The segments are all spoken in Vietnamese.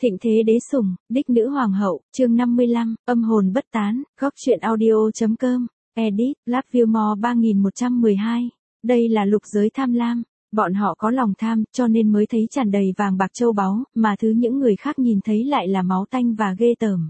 Thịnh thế đế sủng, đích nữ hoàng hậu, chương 55, âm hồn bất tán, góc truyện audio.com, edit, Lapview 3112. Đây là lục giới tham lam, bọn họ có lòng tham, cho nên mới thấy tràn đầy vàng bạc châu báu, mà thứ những người khác nhìn thấy lại là máu tanh và ghê tởm.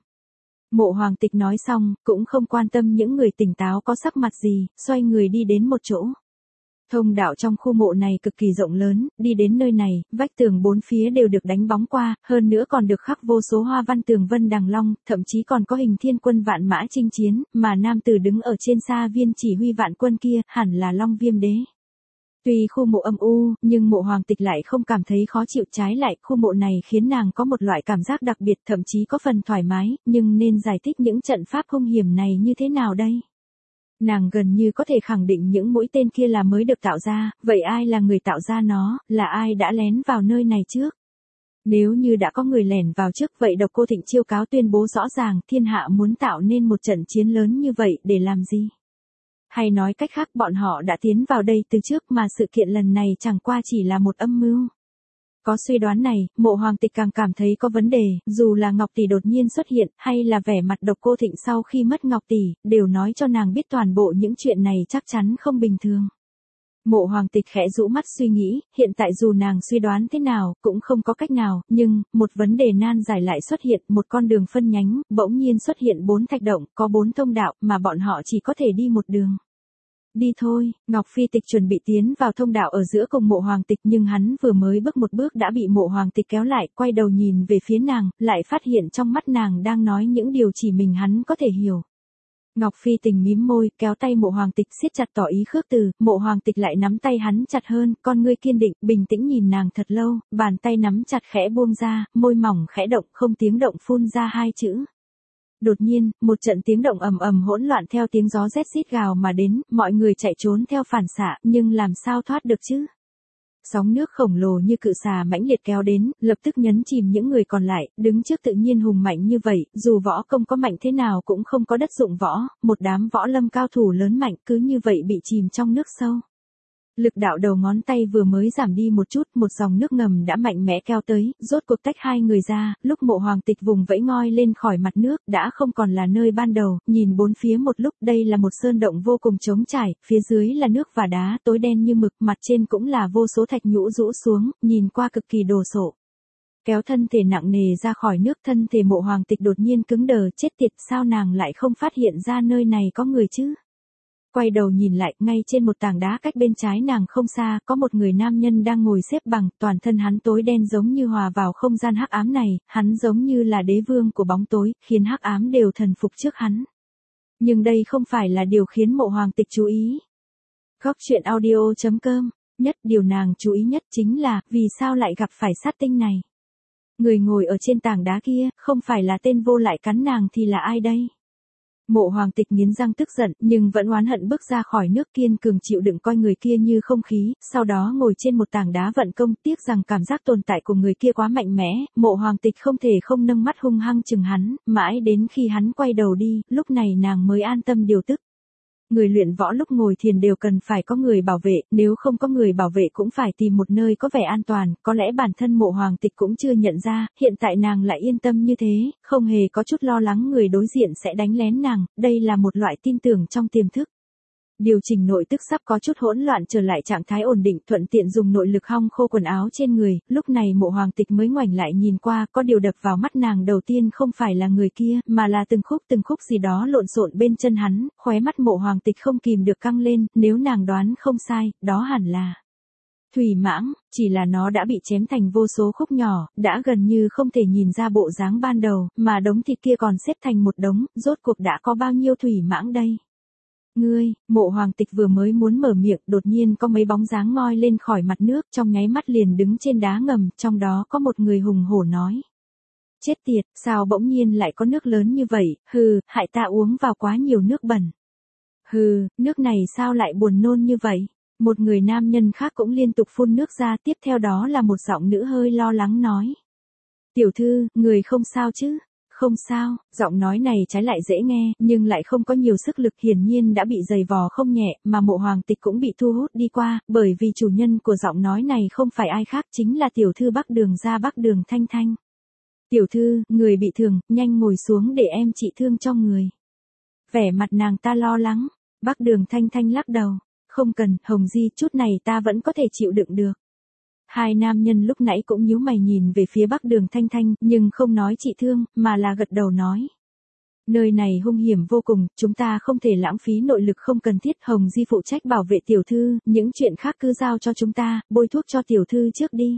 Mộ Hoàng Tịch nói xong, cũng không quan tâm những người tỉnh táo có sắc mặt gì, xoay người đi đến một chỗ. Thông đạo trong khu mộ này cực kỳ rộng lớn, đi đến nơi này, vách tường bốn phía đều được đánh bóng qua, hơn nữa còn được khắc vô số hoa văn tường vân đằng long, thậm chí còn có hình thiên quân vạn mã chinh chiến, mà nam tử đứng ở trên xa viên chỉ huy vạn quân kia, hẳn là Long Viêm Đế. Tuy khu mộ âm u, nhưng Mộ Hoàng Tịch lại không cảm thấy khó chịu, trái lại, khu mộ này khiến nàng có một loại cảm giác đặc biệt, thậm chí có phần thoải mái, nhưng nên giải thích những trận pháp hung hiểm này như thế nào đây? Nàng gần như có thể khẳng định những mũi tên kia là mới được tạo ra, vậy ai là người tạo ra nó, là ai đã lén vào nơi này trước? Nếu như đã có người lẻn vào trước, vậy Độc Cô Thịnh chiêu cáo tuyên bố rõ ràng, thiên hạ muốn tạo nên một trận chiến lớn như vậy để làm gì? Hay nói cách khác, bọn họ đã tiến vào đây từ trước mà sự kiện lần này chẳng qua chỉ là một âm mưu. Có suy đoán này, Mộ Hoàng Tịch càng cảm thấy có vấn đề, dù là Ngọc Tỷ đột nhiên xuất hiện, hay là vẻ mặt Độc Cô Thịnh sau khi mất Ngọc Tỷ, đều nói cho nàng biết toàn bộ những chuyện này chắc chắn không bình thường. Mộ Hoàng Tịch khẽ rũ mắt suy nghĩ, hiện tại dù nàng suy đoán thế nào, cũng không có cách nào, nhưng, một vấn đề nan giải lại xuất hiện, một con đường phân nhánh, bỗng nhiên xuất hiện 4 thạch động, có 4 thông đạo, mà bọn họ chỉ có thể đi một đường. Đi thôi, Ngọc Phi Tịch chuẩn bị tiến vào thông đạo ở giữa cùng Mộ Hoàng Tịch, nhưng hắn vừa mới bước một bước đã bị Mộ Hoàng Tịch kéo lại, quay đầu nhìn về phía nàng, lại phát hiện trong mắt nàng đang nói những điều chỉ mình hắn có thể hiểu. Ngọc Phi Tình mím môi, kéo tay Mộ Hoàng Tịch siết chặt tỏ ý khước từ, Mộ Hoàng Tịch lại nắm tay hắn chặt hơn, con ngươi kiên định, bình tĩnh nhìn nàng thật lâu, bàn tay nắm chặt khẽ buông ra, môi mỏng khẽ động, không tiếng động phun ra 2 chữ. Đột nhiên, một trận tiếng động ầm ầm hỗn loạn theo tiếng gió rét rít gào mà đến, mọi người chạy trốn theo phản xạ, nhưng làm sao thoát được chứ? Sóng nước khổng lồ như cự xà mãnh liệt kéo đến, lập tức nhấn chìm những người còn lại, đứng trước tự nhiên hùng mạnh như vậy, dù võ công có mạnh thế nào cũng không có đất dụng võ, một đám võ lâm cao thủ lớn mạnh cứ như vậy bị chìm trong nước sâu. Lực đạo đầu ngón tay vừa mới giảm đi một chút, một dòng nước ngầm đã mạnh mẽ kéo tới, rốt cuộc tách hai người ra, lúc Mộ Hoàng Tịch vùng vẫy ngoi lên khỏi mặt nước, đã không còn là nơi ban đầu, nhìn bốn phía một lúc, đây là một sơn động vô cùng trống trải, phía dưới là nước và đá, tối đen như mực, mặt trên cũng là vô số thạch nhũ rũ xuống, nhìn qua cực kỳ đồ sộ. Kéo thân thể nặng nề ra khỏi nước, thân thể Mộ Hoàng Tịch đột nhiên cứng đờ, chết tiệt, sao nàng lại không phát hiện ra nơi này có người chứ? Quay đầu nhìn lại, ngay trên một tảng đá cách bên trái nàng không xa, có một người nam nhân đang ngồi xếp bằng, toàn thân hắn tối đen giống như hòa vào không gian hắc ám này, hắn giống như là đế vương của bóng tối, khiến hắc ám đều thần phục trước hắn. Nhưng đây không phải là điều khiến Mộ Hoàng Tịch chú ý. Góc truyện audio.com, nhất điều nàng chú ý nhất chính là, vì sao lại gặp phải sát tinh này? Người ngồi ở trên tảng đá kia, không phải là tên vô lại cắn nàng thì là ai đây? Mộ Hoàng Tịch nghiến răng tức giận, nhưng vẫn oán hận bước ra khỏi nước, kiên cường chịu đựng coi người kia như không khí, sau đó ngồi trên một tảng đá vận công, tiếc rằng cảm giác tồn tại của người kia quá mạnh mẽ, Mộ Hoàng Tịch không thể không nâng mắt hung hăng chừng hắn, mãi đến khi hắn quay đầu đi, lúc này nàng mới an tâm điều tức. Người luyện võ lúc ngồi thiền đều cần phải có người bảo vệ, nếu không có người bảo vệ cũng phải tìm một nơi có vẻ an toàn, có lẽ bản thân Mộ Hoàng Tịch cũng chưa nhận ra, hiện tại nàng lại yên tâm như thế, không hề có chút lo lắng người đối diện sẽ đánh lén nàng, đây là một loại tin tưởng trong tiềm thức. Điều chỉnh nội tức sắp có chút hỗn loạn trở lại trạng thái ổn định, thuận tiện dùng nội lực hong khô quần áo trên người, lúc này Mộ Hoàng Tịch mới ngoảnh lại nhìn qua, có điều đập vào mắt nàng đầu tiên không phải là người kia, mà là từng khúc gì đó lộn xộn bên chân hắn, khóe mắt Mộ Hoàng Tịch không kìm được căng lên, nếu nàng đoán không sai, đó hẳn là thủy mãng, chỉ là nó đã bị chém thành vô số khúc nhỏ, đã gần như không thể nhìn ra bộ dáng ban đầu, mà đống thịt kia còn xếp thành một đống, rốt cuộc đã có bao nhiêu thủy mãng đây? Ngươi, Mộ Hoàng Tịch vừa mới muốn mở miệng, đột nhiên có mấy bóng dáng ngoi lên khỏi mặt nước, trong nháy mắt liền đứng trên đá ngầm, trong đó có một người hùng hổ nói. Chết tiệt, sao bỗng nhiên lại có nước lớn như vậy, hừ, hại ta uống vào quá nhiều nước bẩn. Hừ, nước này sao lại buồn nôn như vậy? Một người nam nhân khác cũng liên tục phun nước ra, tiếp theo đó là một giọng nữ hơi lo lắng nói. Tiểu thư, người không sao chứ? Không sao, giọng nói này trái lại dễ nghe, nhưng lại không có nhiều sức lực, hiển nhiên đã bị dày vò không nhẹ, mà Mộ Hoàng Tịch cũng bị thu hút đi qua, bởi vì chủ nhân của giọng nói này không phải ai khác chính là tiểu thư Bắc Đường gia Bắc Đường Thanh Thanh. Tiểu thư, người bị thương, nhanh ngồi xuống để em trị thương cho người. Vẻ mặt nàng ta lo lắng. Bắc Đường Thanh Thanh lắc đầu. Không cần, Hồng Di, chút này ta vẫn có thể chịu đựng được. Hai nam nhân lúc nãy cũng nhíu mày nhìn về phía Bắc Đường Thanh Thanh, nhưng không nói trị thương, mà là gật đầu nói. Nơi này hung hiểm vô cùng, chúng ta không thể lãng phí nội lực không cần thiết. Hồng Di phụ trách bảo vệ tiểu thư, những chuyện khác cứ giao cho chúng ta, bôi thuốc cho tiểu thư trước đi.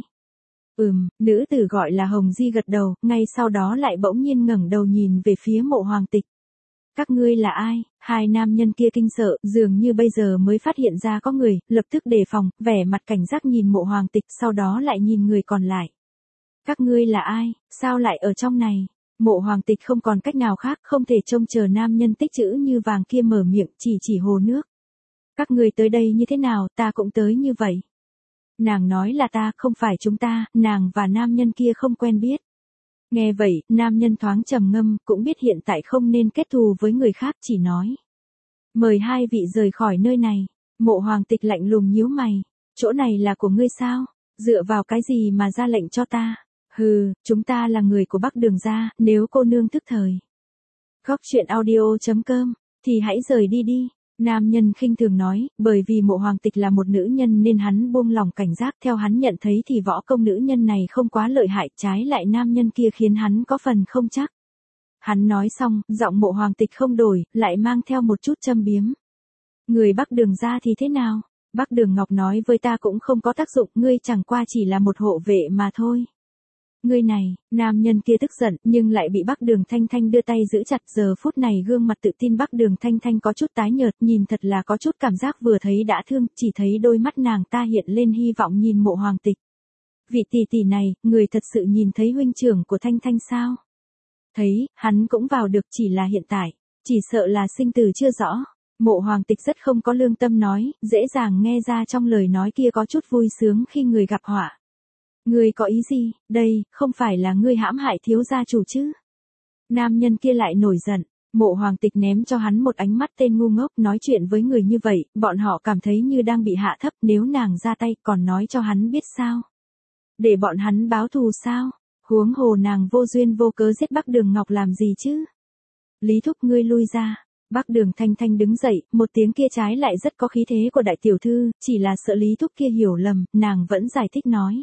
Nữ tử gọi là Hồng Di gật đầu, ngay sau đó lại bỗng nhiên ngẩng đầu nhìn về phía Mộ Hoàng Tịch. Các ngươi là ai? Hai nam nhân kia kinh sợ, dường như bây giờ mới phát hiện ra có người, lập tức đề phòng, vẻ mặt cảnh giác nhìn Mộ Hoàng Tịch, sau đó lại nhìn người còn lại. Các ngươi là ai? Sao lại ở trong này? Mộ Hoàng Tịch không còn cách nào khác, không thể trông chờ nam nhân tích chữ như vàng kia mở miệng, chỉ hồ nước. Các ngươi tới đây như thế nào, ta cũng tới như vậy. Nàng nói là ta, không phải chúng ta, nàng và nam nhân kia không quen biết. Nghe vậy, nam nhân thoáng trầm ngâm, cũng biết hiện tại không nên kết thù với người khác, chỉ nói. Mời hai vị rời khỏi nơi này. Mộ Hoàng Tịch lạnh lùng nhíu mày. Chỗ này là của ngươi sao? Dựa vào cái gì mà ra lệnh cho ta? Hừ, chúng ta là người của Bắc Đường gia, nếu cô nương thức thời. Góc truyện audio.com, thì hãy rời đi đi. Nam nhân khinh thường nói, bởi vì Mộ Hoàng Tịch là một nữ nhân nên hắn buông lỏng cảnh giác. Theo hắn nhận thấy thì võ công nữ nhân này không quá lợi hại, trái lại nam nhân kia khiến hắn có phần không chắc. Hắn nói xong, giọng Mộ Hoàng Tịch không đổi, lại mang theo một chút châm biếm. Người Bắc Đường gia thì thế nào? Bắc Đường Ngọc nói với ta cũng không có tác dụng, ngươi chẳng qua chỉ là một hộ vệ mà thôi. Ngươi này, nam nhân kia tức giận, nhưng lại bị Bắc Đường Thanh Thanh đưa tay giữ chặt. Giờ phút này gương mặt tự tin Bắc Đường Thanh Thanh có chút tái nhợt, nhìn thật là có chút cảm giác vừa thấy đã thương, chỉ thấy đôi mắt nàng ta hiện lên hy vọng nhìn Mộ Hoàng Tịch. Vị tỷ tỷ này, người thật sự nhìn thấy huynh trưởng của Thanh Thanh sao? Thấy, hắn cũng vào được, chỉ là hiện tại, chỉ sợ là sinh tử chưa rõ. Mộ Hoàng Tịch rất không có lương tâm nói, dễ dàng nghe ra trong lời nói kia có chút vui sướng khi người gặp họa. Ngươi có ý gì, đây, không phải là ngươi hãm hại thiếu gia chủ chứ? Nam nhân kia lại nổi giận, Mộ Hoàng Tịch ném cho hắn một ánh mắt tên ngu ngốc, nói chuyện với người như vậy, bọn họ cảm thấy như đang bị hạ thấp, nếu nàng ra tay còn nói cho hắn biết sao? Để bọn hắn báo thù sao? Huống hồ nàng vô duyên vô cớ giết Bắc Đường Ngọc làm gì chứ? Lý thúc ngươi lui ra. Bắc Đường Thanh Thanh đứng dậy, một tiếng kia trái lại rất có khí thế của đại tiểu thư, chỉ là sợ Lý thúc kia hiểu lầm, nàng vẫn giải thích nói.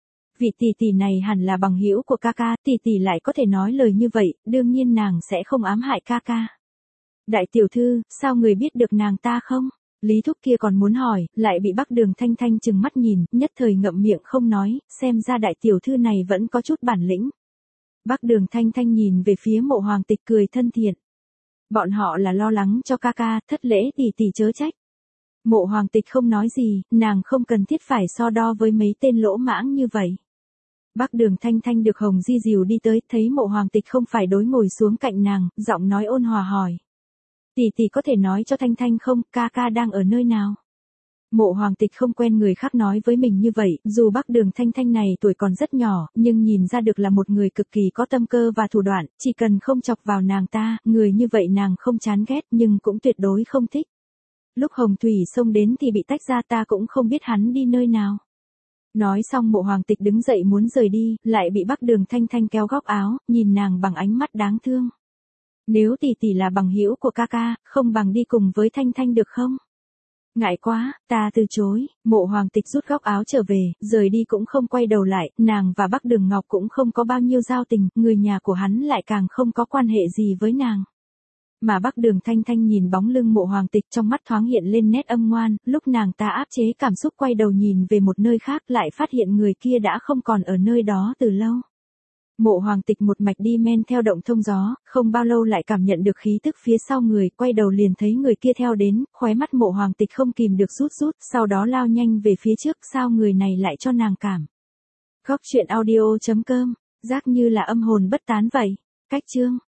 Vị tỷ tỷ này hẳn là bằng hữu của ca ca, tỷ tỷ lại có thể nói lời như vậy, đương nhiên nàng sẽ không ám hại ca ca. Đại tiểu thư, sao người biết được nàng ta không? Lý thúc kia còn muốn hỏi, lại bị Bắc Đường Thanh Thanh trừng mắt nhìn, nhất thời ngậm miệng không nói, xem ra đại tiểu thư này vẫn có chút bản lĩnh. Bắc Đường Thanh Thanh nhìn về phía Mộ Hoàng Tịch cười thân thiện. Bọn họ là lo lắng cho ca ca, thất lễ tỷ tỷ chớ trách. Mộ Hoàng Tịch không nói gì, nàng không cần thiết phải so đo với mấy tên lỗ mãng như vậy. Bắc Đường Thanh Thanh được Hồng Di dìu đi tới, thấy Mộ Hoàng Tịch không phải đối ngồi xuống cạnh nàng, giọng nói ôn hòa hỏi. Tỷ tỷ có thể nói cho Thanh Thanh không, ca ca đang ở nơi nào? Mộ Hoàng Tịch không quen người khác nói với mình như vậy, dù Bắc Đường Thanh Thanh này tuổi còn rất nhỏ, nhưng nhìn ra được là một người cực kỳ có tâm cơ và thủ đoạn, chỉ cần không chọc vào nàng ta, người như vậy nàng không chán ghét nhưng cũng tuyệt đối không thích. Lúc Hồng Thủy xông đến thì bị tách ra, ta cũng không biết hắn đi nơi nào. Nói xong Mộ Hoàng Tịch đứng dậy muốn rời đi, lại bị Bắc Đường Thanh Thanh kéo góc áo, nhìn nàng bằng ánh mắt đáng thương. Nếu tỷ tỷ là bằng hữu của ca ca, không bằng đi cùng với Thanh Thanh được không? Ngại quá, ta từ chối. Mộ Hoàng Tịch rút góc áo trở về, rời đi cũng không quay đầu lại, nàng và Bắc Đường Ngọc cũng không có bao nhiêu giao tình, người nhà của hắn lại càng không có quan hệ gì với nàng. Mà Bắc Đường Thanh Thanh nhìn bóng lưng Mộ Hoàng Tịch, trong mắt thoáng hiện lên nét âm ngoan, lúc nàng ta áp chế cảm xúc quay đầu nhìn về một nơi khác lại phát hiện người kia đã không còn ở nơi đó từ lâu. Mộ Hoàng Tịch một mạch đi men theo động thông gió, không bao lâu lại cảm nhận được khí tức phía sau người, quay đầu liền thấy người kia theo đến, khóe mắt Mộ Hoàng Tịch không kìm được rút, sau đó lao nhanh về phía trước, sao người này lại cho nàng cảm. Góc truyện audio.com, giác như là âm hồn bất tán vậy. Cách chương